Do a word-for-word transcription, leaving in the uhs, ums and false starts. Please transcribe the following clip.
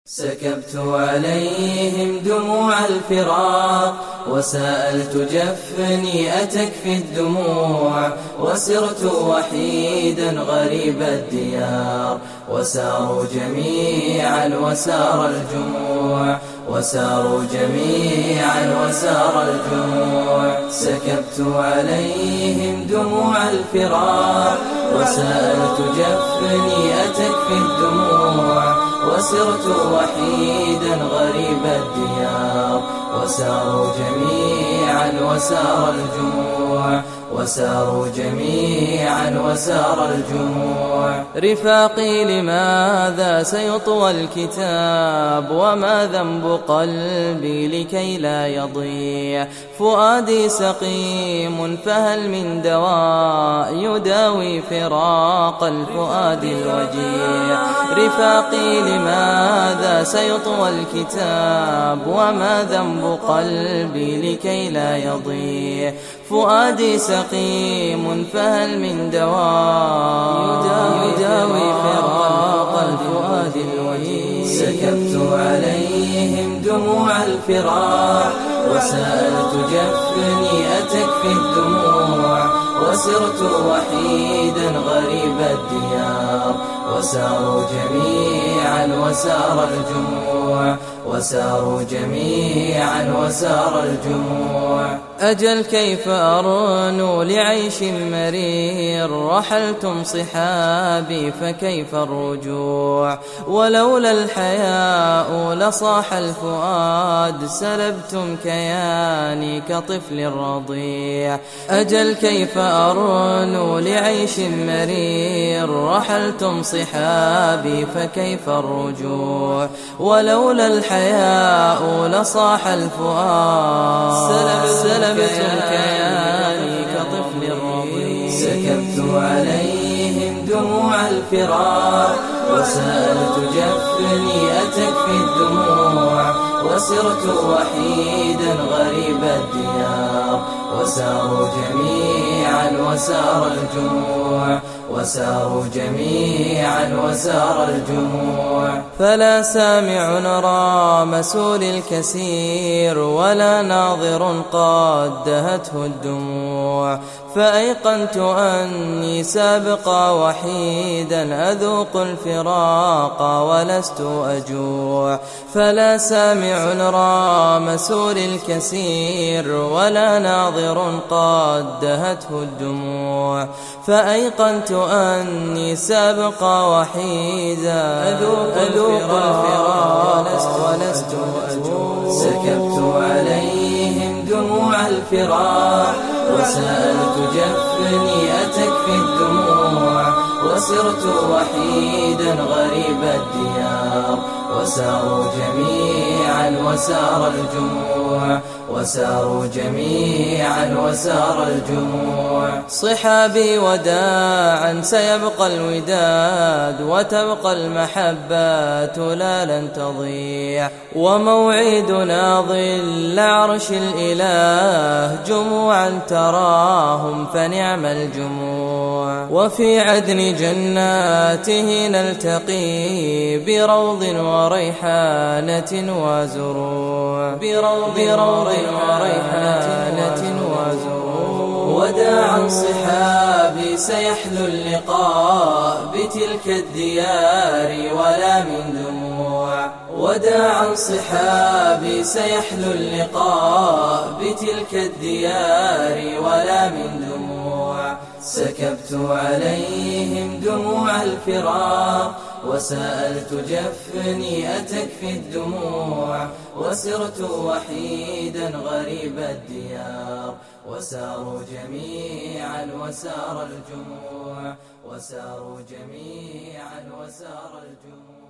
سكبت عليهم دموع الفراق وسألت جفني أتكفي الدموع، وسرت وحيدا غريب الديار وساروا جميعا وسار الجموع، وساروا جميعا وسار الجموع. سكبت عليهم دموع الفراق وسألت جفني أتكفي الدموع، وسرت وحيدا غريب الديار وساروا جميعا وسار الجموع، وساروا جميعا وسار الجموع. رفاقي لماذا سيطوى الكتاب، وما ذنب قلبي لكي لا يضيع؟ فؤادي سقيم فهل من دواء يداوي فراق الفؤاد الوجيع؟ رفاقي لماذا سيطوى الكتاب، وما ذنب قلبي لكي لا يضيع؟ فؤادي سقيم فهل من دواء يداوي فراق الفؤاد الوجيع؟ سكبت عليهم دموع الفراق وسألت جفني أتكفي الدموع، وسرت وحيدا غريب الديار وساروا جميعا وسار الجموع، وساروا جميعا وسار الجموع. أجل كيف أرنو لعيش مرير، رحلتم صحابي فكيف الرجوع؟ ولولا الحياء لصاح الفؤاد، سلبتم كياني كطفل رضيع. أجل كيف أرنو لعيش مرير، رحلتم صحابي فكيف الرجوع؟ ولولا الحياء لصاح الفؤاد، سلبتم كياني كطفل رضيع. سكبت عليهم دموع الفراق وسألت جفني أتكفي الدموع، وسرت وحيدا غريب الديار وساروا جميعا وسار الجموع، وساروا جميعا وسار الجموع. فلا سامع رام سول الكثير، ولا ناظر قد دهته الدموع، فأيقنت أني سابقا وحيدا أذوق الفراق ولست أجوع. فلا سامع رام سول الكثير، ولا ناظر قد دهته الدموع، فأيقنت أني سابقا وحيدا أذوق الفراق ولست أجوع. سكبت عليهم دموع الفراق وسألت جفني أتكفي الدموع، وسرت وحيدا غريب الديار وساروا جميعا وسار الجموع، وساروا جميعا وسار الجموع. صحابي وداعا سيبقى الوداد، وتبقى المحبات لا لن تضيع، وموعدنا ظل عرش الإله، جموعا تراهم فنعم الجموع. وفي عدن جناته نلتقي بروض وريحانة وزروع، بروض وريحانة وزروع. وداعا صحابي سيحلو اللقاء بتلك الديار ولا من دموع، وداعا صحابي سيحلو اللقاء بتلك الديار ولا من دموع. سكبت عليهم دموع الفراق وسألت جفني أتكفي الدموع، وسرت وحيدا غريب الديار وساروا جميعا وسار الجموع، وساروا جميعا وسار الجموع.